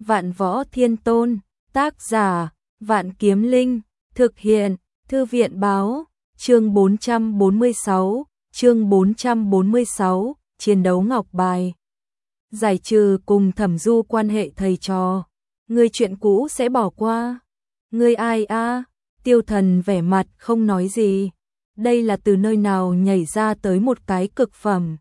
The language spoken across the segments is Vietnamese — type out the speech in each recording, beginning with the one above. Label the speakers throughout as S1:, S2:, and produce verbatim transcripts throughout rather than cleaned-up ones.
S1: Vạn Võ Thiên Tôn, tác giả, Vạn Kiếm Linh, thực hiện, Thư viện báo, chương bốn trăm bốn mươi sáu, chương bốn trăm bốn mươi sáu, chiến đấu ngọc bài. Giải trừ cùng Thẩm Du quan hệ thầy trò, người chuyện cũ sẽ bỏ qua. Người ai a? Tiêu Thần vẻ mặt không nói gì. Đây là từ nơi nào nhảy ra tới một cái cực phẩm.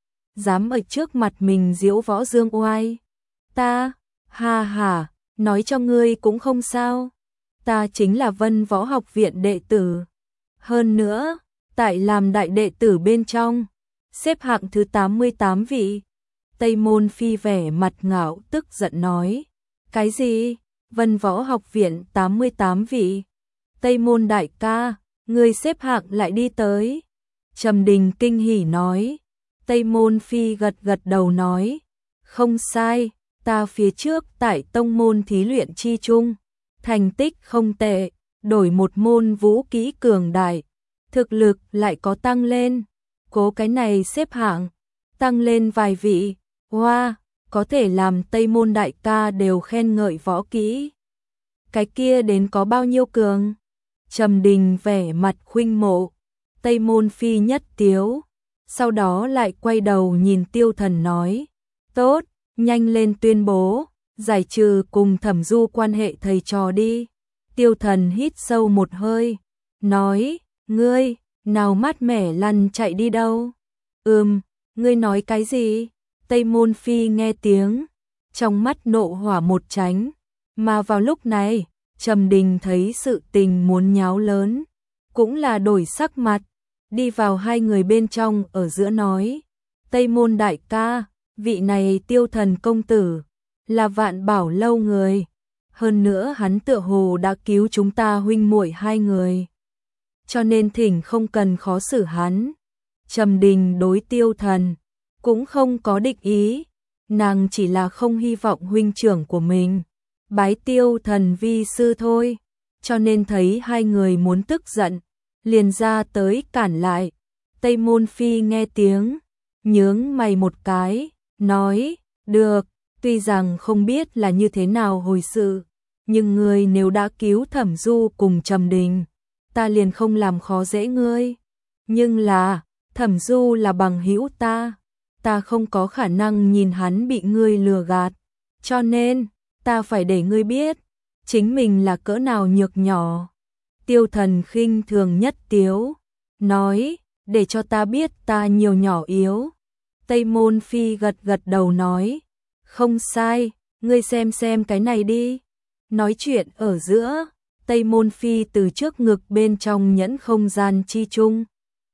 S1: Dám ở trước mặt mình diễu võ dương oai. Ta, ha ha, nói cho ngươi cũng không sao. Ta chính là Vân Võ Học Viện đệ tử. Hơn nữa, tại làm đại đệ tử bên trong, xếp hạng thứ tám mươi tám vị. Tây Môn Phi vẻ mặt ngạo tức giận nói. Cái gì? Vân Võ Học Viện tám mươi tám vị? Tây Môn đại ca, ngươi xếp hạng lại đi tới. Trầm Đình kinh hỉ nói. Tây Môn Phi gật gật đầu nói. Không sai, ta phía trước tại tông môn thí luyện chi chung. Thành tích không tệ, đổi một môn vũ kỹ cường đại. Thực lực lại có tăng lên. Cố cái này xếp hạng, tăng lên vài vị. Hoa, có thể làm Tây Môn đại ca đều khen ngợi võ kỹ. Cái kia đến có bao nhiêu cường? Trầm Đình vẻ mặt khuynh mộ. Tây Môn Phi nhất tiếu. Sau đó lại quay đầu nhìn Tiêu Thần nói. Tốt, nhanh lên tuyên bố, giải trừ cùng Thẩm Du quan hệ thầy trò đi. Tiêu Thần hít sâu một hơi, nói, ngươi, nào mát mẻ lăn chạy đi đâu? Ừm, ngươi nói cái gì? Tây Môn Phi nghe tiếng, trong mắt nộ hỏa một tránh, mà vào lúc này, Trầm Đình thấy sự tình muốn nháo lớn, cũng là đổi sắc mặt, đi vào hai người bên trong ở giữa nói, Tây Môn đại ca, vị này Tiêu Thần công tử, là Vạn Bảo lâu người, hơn nữa hắn tựa hồ đã cứu chúng ta huynh muội hai người, cho nên thỉnh không cần khó xử hắn. Trầm Đình đối Tiêu Thần cũng không có địch ý, nàng chỉ là không hy vọng huynh trưởng của mình bái Tiêu Thần vi sư thôi, cho nên thấy hai người muốn tức giận, liền ra tới cản lại. Tây Môn Phi nghe tiếng, nhướng mày một cái, nói, được, tuy rằng không biết là như thế nào hồi sự, nhưng ngươi nếu đã cứu Thẩm Du cùng Trầm Đình, ta liền không làm khó dễ ngươi. Nhưng là, Thẩm Du là bằng hữu ta, ta không có khả năng nhìn hắn bị ngươi lừa gạt, cho nên, ta phải để ngươi biết, chính mình là cỡ nào nhược nhỏ. Tiêu Thần khinh thường nhất tiếu, nói, để cho ta biết ta nhiều nhỏ yếu. Tây Môn Phi gật gật đầu nói, không sai, ngươi xem xem cái này đi. Nói chuyện ở giữa, Tây Môn Phi từ trước ngực bên trong nhẫn không gian chi chung,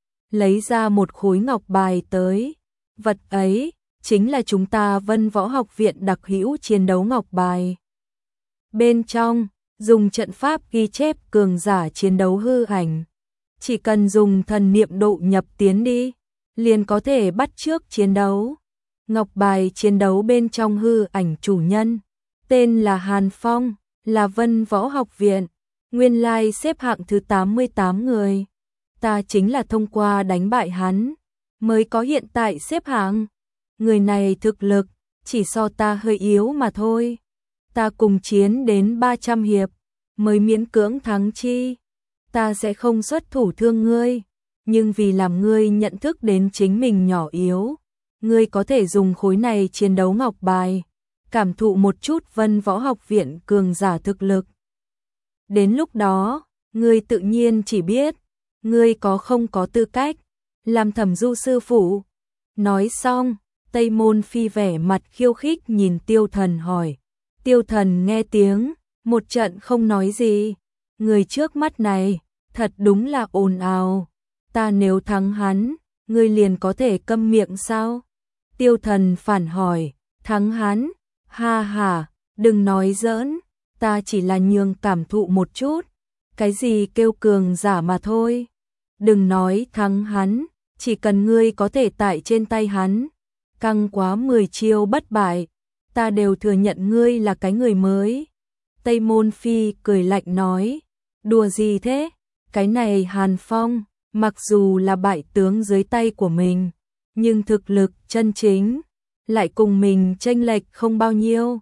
S1: lấy ra một khối ngọc bài tới, vật ấy chính là chúng ta Vân Võ Học Viện đặc hữu chiến đấu ngọc bài. Bên trong, dùng trận pháp ghi chép cường giả chiến đấu hư ảnh, chỉ cần dùng thần niệm độ nhập tiến đi, liền có thể bắt chước chiến đấu. Ngọc bài chiến đấu bên trong hư ảnh chủ nhân, tên là Hàn Phong, là Vân Võ Học Viện, nguyên lai xếp hạng thứ tám mươi tám người. Ta chính là thông qua đánh bại hắn, mới có hiện tại xếp hạng. Người này thực lực, chỉ so ta hơi yếu mà thôi. Ta cùng chiến đến ba trăm hiệp, mới miễn cưỡng thắng chi. Ta sẽ không xuất thủ thương ngươi, nhưng vì làm ngươi nhận thức đến chính mình nhỏ yếu, ngươi có thể dùng khối này chiến đấu ngọc bài, cảm thụ một chút Vân Võ Học Viện cường giả thực lực. Đến lúc đó, ngươi tự nhiên chỉ biết, ngươi có không có tư cách làm Thẩm Du sư phụ. Nói xong, Tây Môn Phi vẻ mặt khiêu khích nhìn Tiêu Thần hỏi. Tiêu Thần nghe tiếng, một trận không nói gì. Người trước mắt này, thật đúng là ồn ào. Ta nếu thắng hắn, ngươi liền có thể câm miệng sao? Tiêu Thần phản hỏi, thắng hắn? Ha ha, đừng nói giỡn, ta chỉ là nhường cảm thụ một chút. Cái gì kêu cường giả mà thôi. Đừng nói thắng hắn, chỉ cần ngươi có thể tại trên tay hắn, căng quá mười chiêu bất bại, ta đều thừa nhận ngươi là cái người mới. Tây Môn Phi cười lạnh nói, đùa gì thế? Cái này Hàn Phong, mặc dù là bại tướng dưới tay của mình, nhưng thực lực chân chính lại cùng mình chênh lệch không bao nhiêu.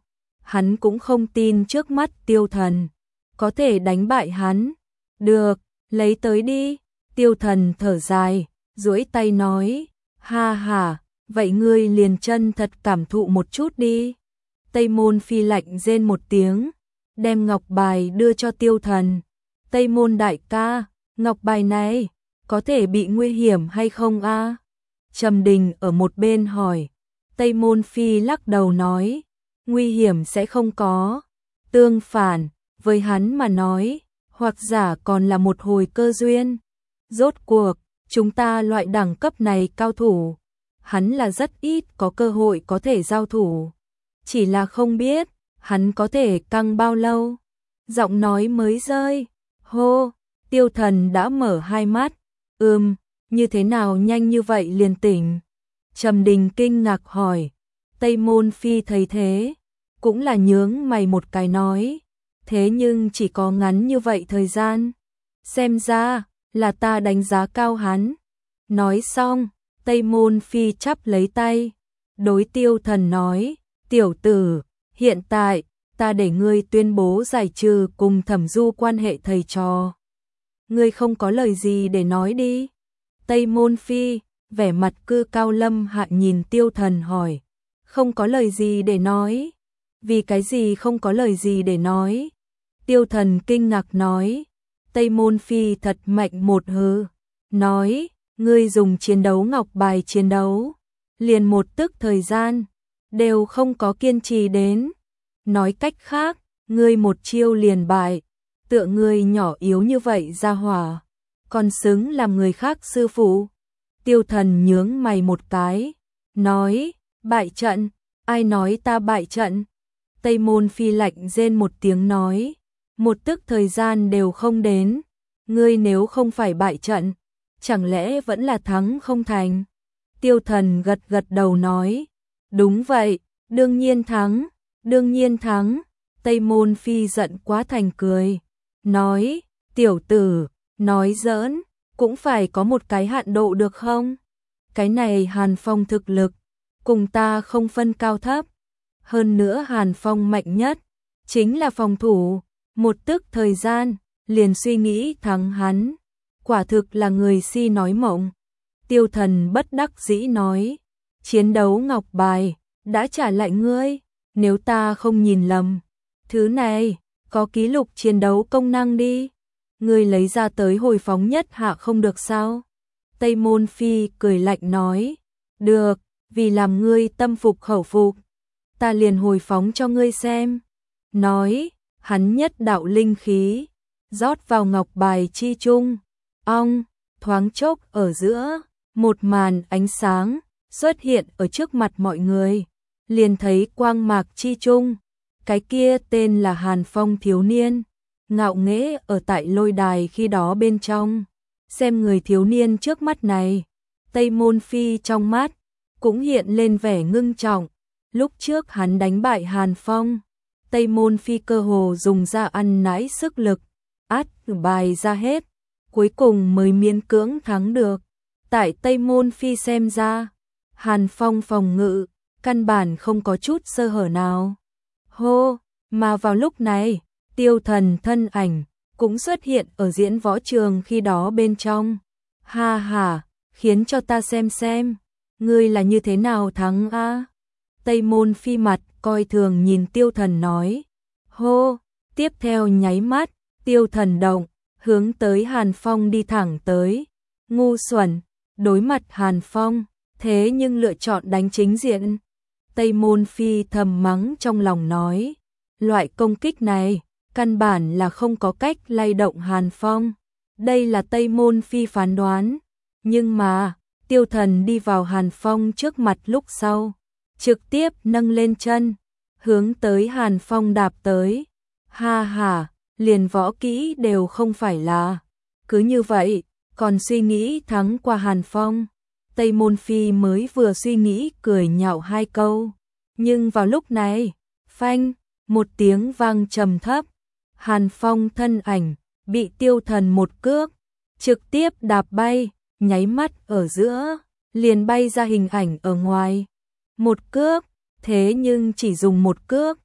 S1: hắn cũng không tin trước mắt Tiêu Thần có thể đánh bại hắn. Được, lấy tới đi. Tiêu Thần thở dài, duỗi tay nói, ha ha, vậy ngươi liền chân thật cảm thụ một chút đi. Tây Môn Phi lạnh rên một tiếng, đem ngọc bài đưa cho Tiêu Thần. Tây Môn đại ca, ngọc bài này có thể bị nguy hiểm hay không a? Trầm Đình ở một bên hỏi. Tây Môn Phi lắc đầu nói, nguy hiểm sẽ không có. Tương phản, với hắn mà nói, hoặc giả còn là một hồi cơ duyên. Rốt cuộc, chúng ta loại đẳng cấp này cao thủ, hắn là rất ít có cơ hội có thể giao thủ. Chỉ là không biết, hắn có thể căng bao lâu. Giọng nói mới rơi. Hô, Tiêu Thần đã mở hai mắt. Ừm, như thế nào nhanh như vậy liền tỉnh? Trầm Đình kinh ngạc hỏi. Tây Môn Phi thấy thế, cũng là nhướng mày một cái nói. Thế nhưng chỉ có ngắn như vậy thời gian. Xem ra, là ta đánh giá cao hắn. Nói xong, Tây Môn Phi chắp lấy tay. Đối Tiêu Thần nói, tiểu tử, hiện tại, ta để ngươi tuyên bố giải trừ cùng Thẩm Du quan hệ thầy trò. Ngươi không có lời gì để nói đi. Tây Môn Phi, vẻ mặt cư cao lâm hạ nhìn Tiêu Thần hỏi. Không có lời gì để nói. Vì cái gì không có lời gì để nói? Tiêu Thần kinh ngạc nói. Tây Môn Phi thật mạnh một hừ. Nói, ngươi dùng chiến đấu ngọc bài chiến đấu. Liền một tức thời gian, đều không có kiên trì đến. Nói cách khác, ngươi một chiêu liền bại. Tựa ngươi nhỏ yếu như vậy ra hỏa, còn xứng làm người khác sư phụ. Tiêu Thần nhướng mày một cái, nói, bại trận, ai nói ta bại trận? Tây Môn Phi lạnh rên một tiếng nói, một tức thời gian đều không đến, ngươi nếu không phải bại trận, chẳng lẽ vẫn là thắng không thành? Tiêu Thần gật gật đầu nói, đúng vậy, đương nhiên thắng, đương nhiên thắng. Tây Môn Phi giận quá thành cười, nói, tiểu tử, nói giỡn, cũng phải có một cái hạn độ được không? Cái này Hàn Phong thực lực, cùng ta không phân cao thấp. Hơn nữa Hàn Phong mạnh nhất, chính là phòng thủ, một tức thời gian, liền suy nghĩ thắng hắn. Quả thực là người si nói mộng. Tiêu Thần bất đắc dĩ nói, chiến đấu ngọc bài, đã trả lại ngươi, nếu ta không nhìn lầm. Thứ này, có ký lục chiến đấu công năng đi. Ngươi lấy ra tới hồi phóng nhất hạ không được sao? Tây Môn Phi cười lạnh nói, được, vì làm ngươi tâm phục khẩu phục, ta liền hồi phóng cho ngươi xem. Nói, hắn nhất đạo linh khí, rót vào ngọc bài chi trung. Ong, thoáng chốc ở giữa, một màn ánh sáng xuất hiện ở trước mặt mọi người. Liền thấy quang mạc chi trung, cái kia tên là Hàn Phong thiếu niên, ngạo nghễ ở tại lôi đài khi đó bên trong. Xem người thiếu niên trước mắt này, Tây Môn Phi trong mắt cũng hiện lên vẻ ngưng trọng. Lúc trước hắn đánh bại Hàn Phong, Tây Môn Phi cơ hồ dùng ra ăn nãi sức lực, át bài ra hết, cuối cùng mới miễn cưỡng thắng được. Tại Tây Môn Phi xem ra, Hàn Phong phòng ngự căn bản không có chút sơ hở nào. Hô, mà vào lúc này, Tiêu Thần thân ảnh cũng xuất hiện ở diễn võ trường khi đó bên trong. Ha ha, khiến cho ta xem xem, ngươi là như thế nào thắng a? Tây Môn Phi mặt coi thường nhìn Tiêu Thần nói. Hô, tiếp theo nháy mắt, Tiêu Thần động, hướng tới Hàn Phong đi thẳng tới. Ngu xuẩn, đối mặt Hàn Phong, thế nhưng lựa chọn đánh chính diện. Tây Môn Phi thầm mắng trong lòng nói, loại công kích này, căn bản là không có cách lay động Hàn Phong. Đây là Tây Môn Phi phán đoán. Nhưng mà, Tiêu Thần đi vào Hàn Phong trước mặt lúc sau, trực tiếp nâng lên chân, hướng tới Hàn Phong đạp tới. Ha ha, liền võ kỹ đều không phải là. Cứ như vậy, còn suy nghĩ thắng qua Hàn Phong. Tây Môn Phi mới vừa suy nghĩ cười nhạo hai câu. Nhưng vào lúc này, phanh, một tiếng vang trầm thấp. Hàn Phong thân ảnh, bị Tiêu Thần một cước, trực tiếp đạp bay, nháy mắt ở giữa, liền bay ra hình ảnh ở ngoài. Một cước, thế nhưng chỉ dùng một cước,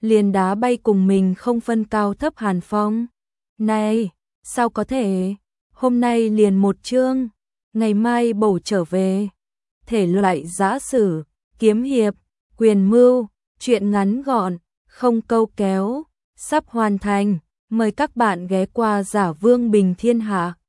S1: liền đá bay cùng mình không phân cao thấp Hàn Phong. Này, sao có thể, hôm nay liền một chương, ngày mai bổ trở về. Thể loại giã sử, kiếm hiệp, quyền mưu, truyện ngắn gọn, không câu kéo, sắp hoàn thành. Mời các bạn ghé qua Giả Vương Bình Thiên Hạ.